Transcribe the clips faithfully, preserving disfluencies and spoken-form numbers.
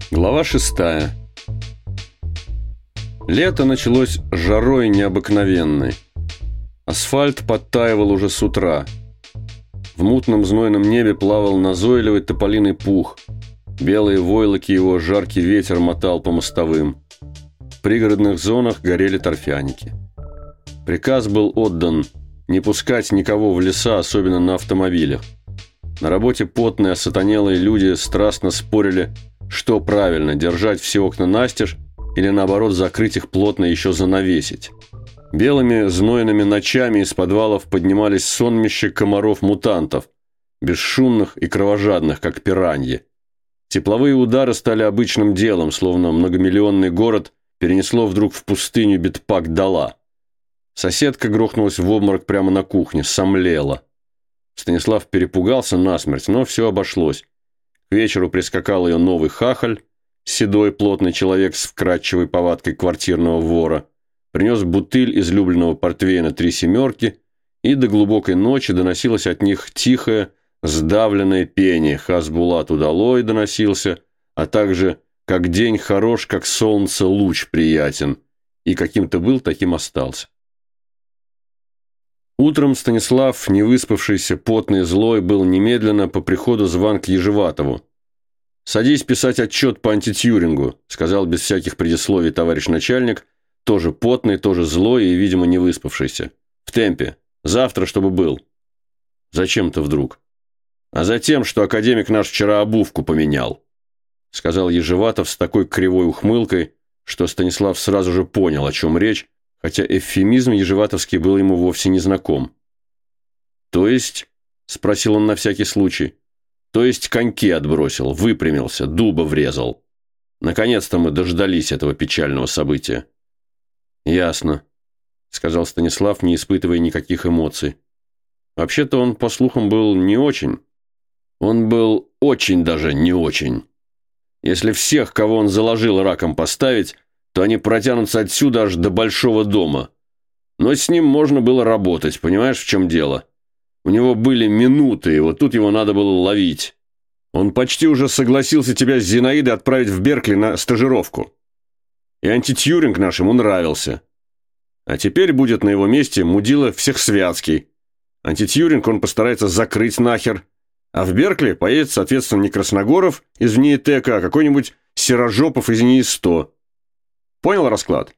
Глава шестая. Лето началось жарой необыкновенной. Асфальт подтаивал уже с утра. В мутном знойном небе плавал назойливый тополиный пух. Белые войлоки его жаркий ветер мотал по мостовым. В пригородных зонах горели торфяники. Приказ был отдан не пускать никого в леса, особенно на автомобилях. На работе потные, осатанелые люди страстно спорили, что правильно, держать все окна настежь или, наоборот, закрыть их плотно и еще занавесить. Белыми знойными ночами из подвалов поднимались сонмища комаров-мутантов, бесшумных и кровожадных, как пираньи. Тепловые удары стали обычным делом, словно многомиллионный город перенесло вдруг в пустыню Бетпак-Дала. Соседка грохнулась в обморок прямо на кухне, сомлела. Станислав перепугался насмерть, но все обошлось. К вечеру прискакал ее новый хахаль, седой плотный человек с вкрадчивой повадкой квартирного вора, принес бутыль излюбленного портвейна «Три семерки», и до глубокой ночи доносилось от них тихое, сдавленное пение. «Хасбулат удалой» доносился, а также «Как день хорош, как солнце луч приятен», и каким-то был, таким остался. Утром Станислав, невыспавшийся, потный, злой, был немедленно по приходу зван к Ежеватову. «Садись писать отчет по антитьюрингу», — сказал без всяких предисловий товарищ начальник, тоже потный, тоже злой и, видимо, не выспавшийся. «В темпе. Завтра, чтобы был». «Зачем-то вдруг?» «А затем, что академик наш вчера обувку поменял», — сказал Ежеватов с такой кривой ухмылкой, что Станислав сразу же понял, о чем речь, хотя эвфемизм ежеватовский был ему вовсе не знаком. «То есть?» – спросил он на всякий случай. «То есть коньки отбросил, выпрямился, дуба врезал. Наконец-то мы дождались этого печального события». «Ясно», – сказал Станислав, не испытывая никаких эмоций. Вообще-то он, по слухам, был не очень. Он был очень даже не очень. Если всех, кого он заложил, раком поставить, то они протянутся отсюда аж до большого дома. Но с ним можно было работать, понимаешь, в чем дело? У него были минуты, и вот тут его надо было ловить. Он почти уже согласился тебя с Зинаидой отправить в Беркли на стажировку. И антитьюринг наш ему нравился. А теперь будет на его месте мудила Всехсвятский. Антитьюринг он постарается закрыть нахер. А в Беркли поедет, соответственно, не Красногоров из ВНИИТЭКа, а какой-нибудь Серожопов из НИИ-сто. Понял расклад?»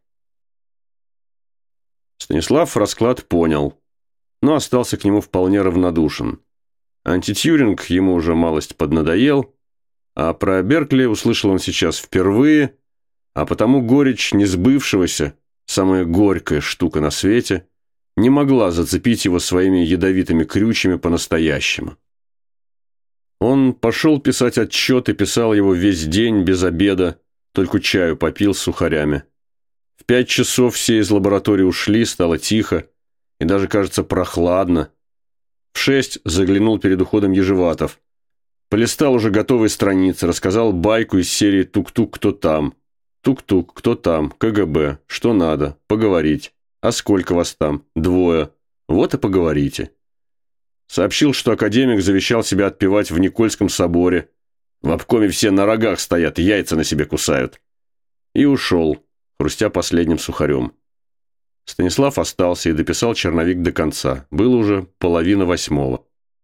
Станислав расклад понял, но остался к нему вполне равнодушен. Антитьюринг ему уже малость поднадоел, а про Беркли услышал он сейчас впервые, а потому горечь несбывшегося, самая горькая штука на свете, не могла зацепить его своими ядовитыми крючьями по-настоящему. Он пошел писать отчет и писал его весь день без обеда, только чаю попил с сухарями. В пять часов все из лаборатории ушли, стало тихо и даже, кажется, прохладно. В шесть заглянул перед уходом Ежеватов. Полистал уже готовые страницы, рассказал байку из серии «Тук-тук, кто там?» «Тук-тук, кто там? КГБ. Что надо? Поговорить. А сколько вас там? Двое. Вот и поговорите». Сообщил, что академик завещал себя отпевать в Никольском соборе. В обкоме все на рогах стоят, яйца на себе кусают. И ушел, хрустя последним сухарем. Станислав остался и дописал черновик до конца. Было уже половина восьмого.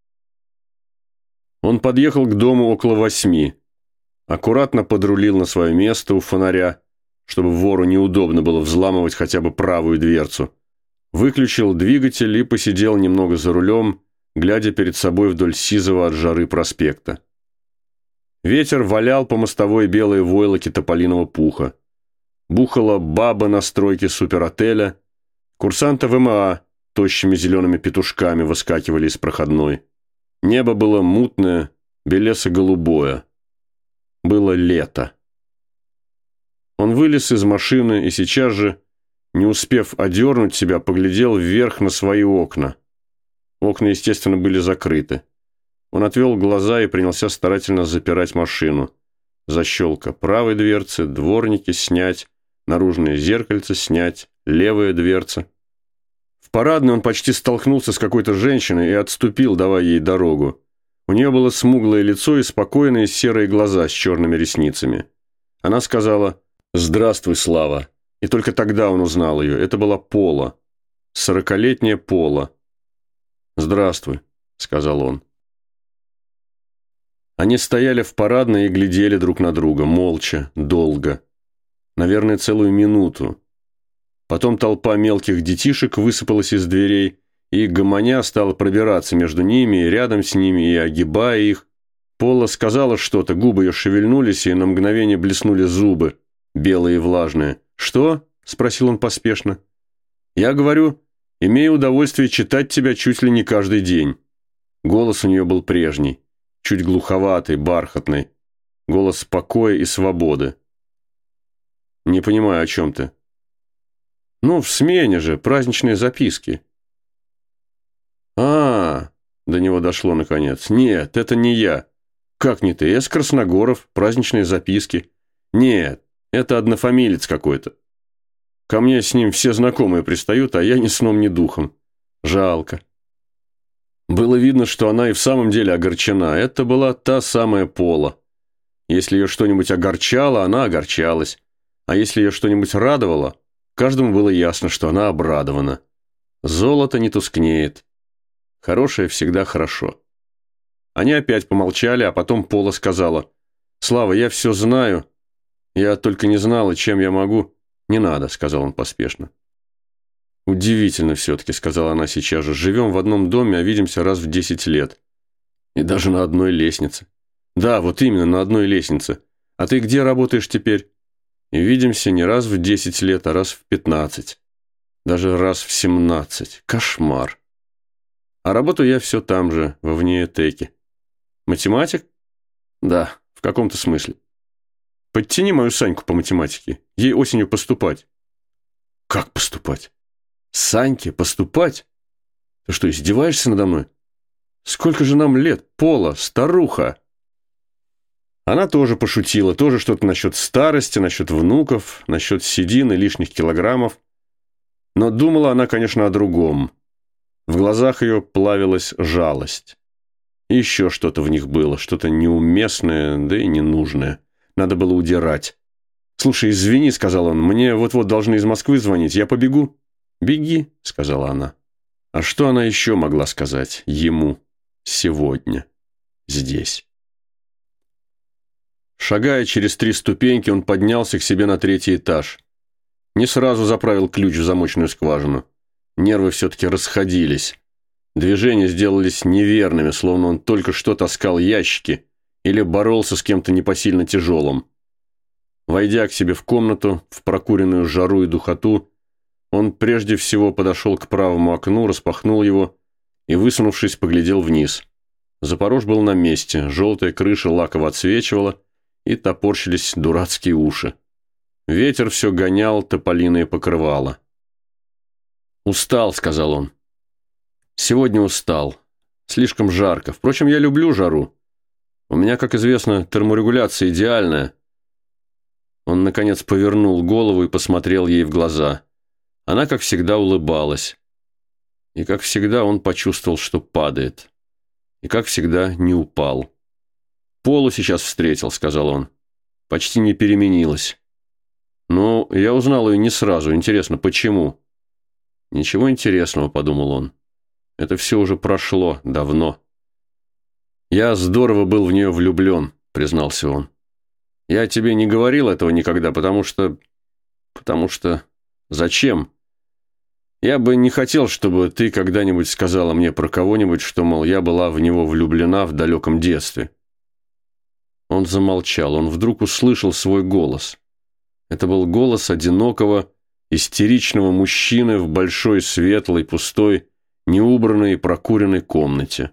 Он подъехал к дому около восьми. Аккуратно подрулил на свое место у фонаря, чтобы вору неудобно было взламывать хотя бы правую дверцу. Выключил двигатель и посидел немного за рулем, глядя перед собой вдоль сизого от жары проспекта. Ветер валял по мостовой белые войлоки тополиного пуха. Бухала баба на стройке суперотеля. Курсанты ВМА тощими зелеными петушками выскакивали из проходной. Небо было мутное, белесо-голубое. Было лето. Он вылез из машины и сейчас же, не успев одернуть себя, поглядел вверх на свои окна. Окна, естественно, были закрыты. Он отвел глаза и принялся старательно запирать машину. Защелка правой дверцы, дворники снять, наружное зеркальце снять, левая дверца. В парадной он почти столкнулся с какой-то женщиной и отступил, давая ей дорогу. У нее было смуглое лицо и спокойные серые глаза с черными ресницами. Она сказала «Здравствуй, Слава». И только тогда он узнал ее. Это была Пола. Сорокалетняя Пола. «Здравствуй», — сказал он. Они стояли в парадной и глядели друг на друга, молча, долго. Наверное, целую минуту. Потом толпа мелких детишек высыпалась из дверей, и гомоня стала пробираться между ними и рядом с ними, и огибая их. Пола сказала что-то, губы ее шевельнулись, и на мгновение блеснули зубы, белые и влажные. «Что?» – спросил он поспешно. «Я говорю, имею удовольствие читать тебя чуть ли не каждый день». Голос у нее был прежний, чуть глуховатый, бархатный. Голос покоя и свободы. «Не понимаю, о чем ты». «Ну, в смене же, праздничные записки». «А, до него дошло наконец. Нет, это не я». «Как не ты? Эс Красногоров, праздничные записки». «Нет, это однофамилец какой-то. Ко мне с ним все знакомые пристают, а я ни сном, ни духом. Жалко». Было видно, что она и в самом деле огорчена. Это была та самая Пола. Если ее что-нибудь огорчало, она огорчалась. А если ее что-нибудь радовало, каждому было ясно, что она обрадована. Золото не тускнеет. Хорошее всегда хорошо. Они опять помолчали, а потом Пола сказала: «Слава, я все знаю. Я только не знала, чем я могу». «Не надо», — сказал он поспешно. «Удивительно все-таки», — сказала она сейчас же. «Живем в одном доме, а видимся раз в десять лет. И даже на одной лестнице». «Да, вот именно, на одной лестнице. А ты где работаешь теперь?» «И видимся не раз в десять лет, а раз в пятнадцать. Даже раз в семнадцать. Кошмар. А работаю я все там же, во Внеэтеке». «Математик?» «Да, в каком-то смысле. Подтяни мою Саньку по математике. Ей осенью поступать». «Как поступать? Саньке поступать? Ты что, издеваешься надо мной? Сколько же нам лет, Пола, старуха?» Она тоже пошутила, тоже что-то насчет старости, насчет внуков, насчет седин и лишних килограммов. Но думала она, конечно, о другом. В глазах ее плавилась жалость. И еще что-то в них было, что-то неуместное, да и ненужное. Надо было удирать. «Слушай, извини», — сказал он, — «мне вот-вот должны из Москвы звонить. Я побегу». «Беги», — сказала она. А что она еще могла сказать ему сегодня, здесь? Шагая через три ступеньки, он поднялся к себе на третий этаж. Не сразу заправил ключ в замочную скважину. Нервы все-таки расходились. Движения сделались неверными, словно он только что таскал ящики или боролся с кем-то непосильно тяжелым. Войдя к себе в комнату, в прокуренную жару и духоту, он прежде всего подошел к правому окну, распахнул его и, высунувшись, поглядел вниз. Запорож был на месте, желтая крыша лаково отсвечивала, и топорщились дурацкие уши. Ветер все гонял тополиное покрывало. «Устал», — сказал он. «Сегодня устал. Слишком жарко. Впрочем, я люблю жару. У меня, как известно, терморегуляция идеальная». Он, наконец, повернул голову и посмотрел ей в глаза. Она, как всегда, улыбалась. И, как всегда, он почувствовал, что падает. И, как всегда, не упал. «Полу сейчас встретил», — сказал он. «Почти не переменилась». «Ну, я узнал ее не сразу. Интересно, почему?» «Ничего интересного», — подумал он. «Это все уже прошло давно». «Я здорово был в нее влюблен», — признался он. «Я тебе не говорил этого никогда, потому что... Потому что... Зачем? Я бы не хотел, чтобы ты когда-нибудь сказала мне про кого-нибудь, что, мол, я была в него влюблена в далеком детстве». Он замолчал. Он вдруг услышал свой голос. Это был голос одинокого, истеричного мужчины в большой, светлой, пустой, неубранной и прокуренной комнате.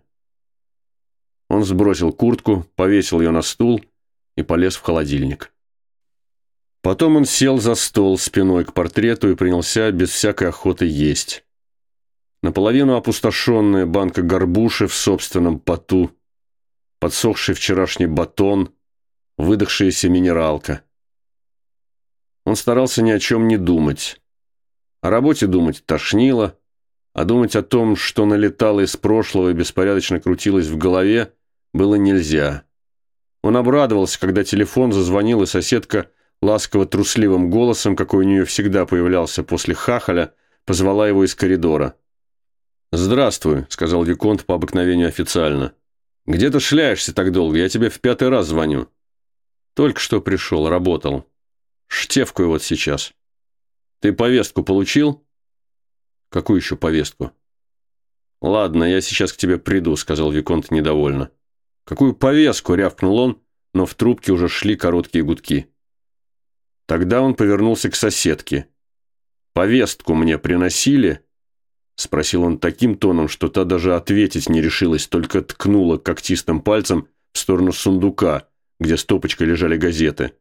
Он сбросил куртку, повесил ее на стул и полез в холодильник. Потом он сел за стол спиной к портрету и принялся без всякой охоты есть. Наполовину опустошенная банка горбуши в собственном поту, подсохший вчерашний батон, выдохшаяся минералка. Он старался ни о чем не думать. О работе думать тошнило, а думать о том, что налетало из прошлого и беспорядочно крутилось в голове, было нельзя. Он обрадовался, когда телефон зазвонил, и соседка ласково-трусливым голосом, какой у нее всегда появлялся после хахаля, позвала его из коридора. «Здравствуй», — сказал виконт по обыкновению официально. «Где ты шляешься так долго? Я тебе в пятый раз звоню». «Только что пришел, работал. Штевкую вот сейчас». «Ты повестку получил?» «Какую еще повестку?» «Ладно, я сейчас к тебе приду», — сказал виконт недовольно. «Какую повестку?» — рявкнул он, но в трубке уже шли короткие гудки. Тогда он повернулся к соседке. «Повестку мне приносили?» — спросил он таким тоном, что та даже ответить не решилась, только ткнула когтистым пальцем в сторону сундука, где стопочкой лежали газеты.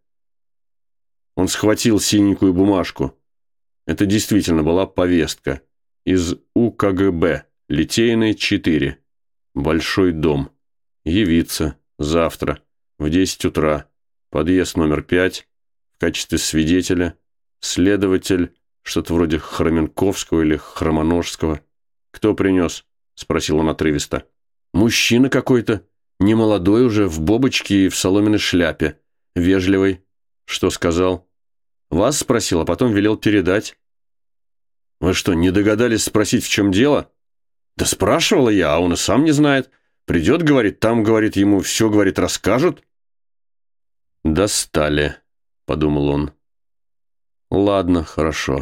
Он схватил синенькую бумажку. Это действительно была повестка. Из У К Г Б, Литейной, четыре. Большой дом. Явиться. Завтра. В десять утра. Подъезд номер пять. В качестве свидетеля. Следователь. Что-то вроде Хроменковского или Хромоножского. «Кто принес?» – спросил он отрывисто. «Мужчина какой-то. Немолодой уже, в бобочке и в соломенной шляпе. Вежливый. Что сказал?» «Вас спросил, а потом велел передать». «Вы что, не догадались спросить, в чем дело?» «Да спрашивала я, а он и сам не знает. Придет, говорит, там, говорит, ему все, говорит, расскажут». «Достали», — подумал он. «Ладно, хорошо.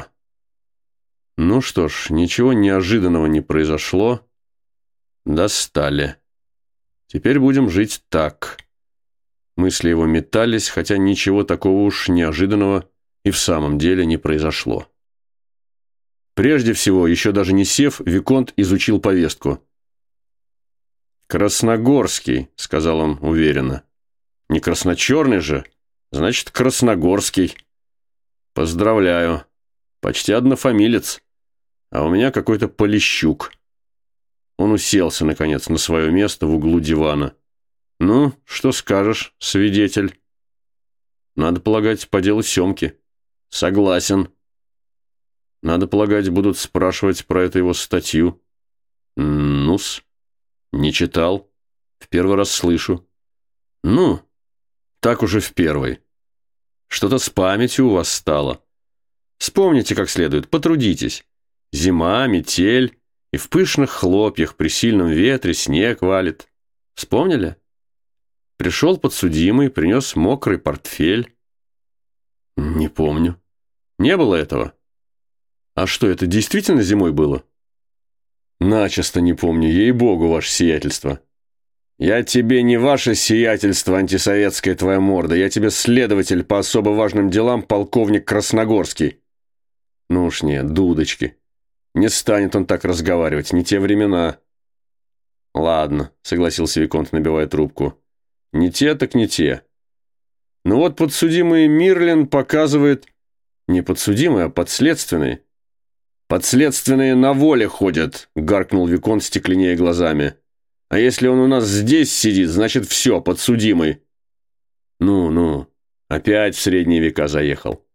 Ну что ж, ничего неожиданного не произошло. Достали. Теперь будем жить так». Мысли его метались, хотя ничего такого уж неожиданного и в самом деле не произошло. Прежде всего, еще даже не сев, виконт изучил повестку. «Красногорский», — сказал он уверенно. «Не красночерный же, значит, Красногорский. Поздравляю. Почти однофамилец. А у меня какой-то Полищук». Он уселся, наконец, на свое место в углу дивана. «Ну, что скажешь, свидетель?» «Надо полагать, по делу Семки». «Согласен». «Надо полагать, будут спрашивать про эту его статью». «Ну-с, не читал. В первый раз слышу». «Ну, так уже в первый. Что-то с памятью у вас стало. Вспомните как следует, потрудитесь. Зима, метель, и в пышных хлопьях при сильном ветре снег валит. Вспомнили? Пришел подсудимый, принес мокрый портфель». «Не помню. Не было этого?» «А что, это действительно зимой было?» «Начисто не помню, ей-богу, ваше сиятельство». «Я тебе не ваше сиятельство, антисоветская твоя морда, я тебе следователь по особо важным делам, полковник Красногорский». «Ну уж нет, дудочки. Не станет он так разговаривать, не те времена». «Ладно», — согласился виконт, набивая трубку. «Не те, так не те. Ну вот подсудимый Мирлин показывает...» «Не подсудимый, а подследственный». «Подследственные на воле ходят», — гаркнул виконт, стекленея глазами. «А если он у нас здесь сидит, значит все, подсудимый». «Ну-ну, опять в средние века заехал».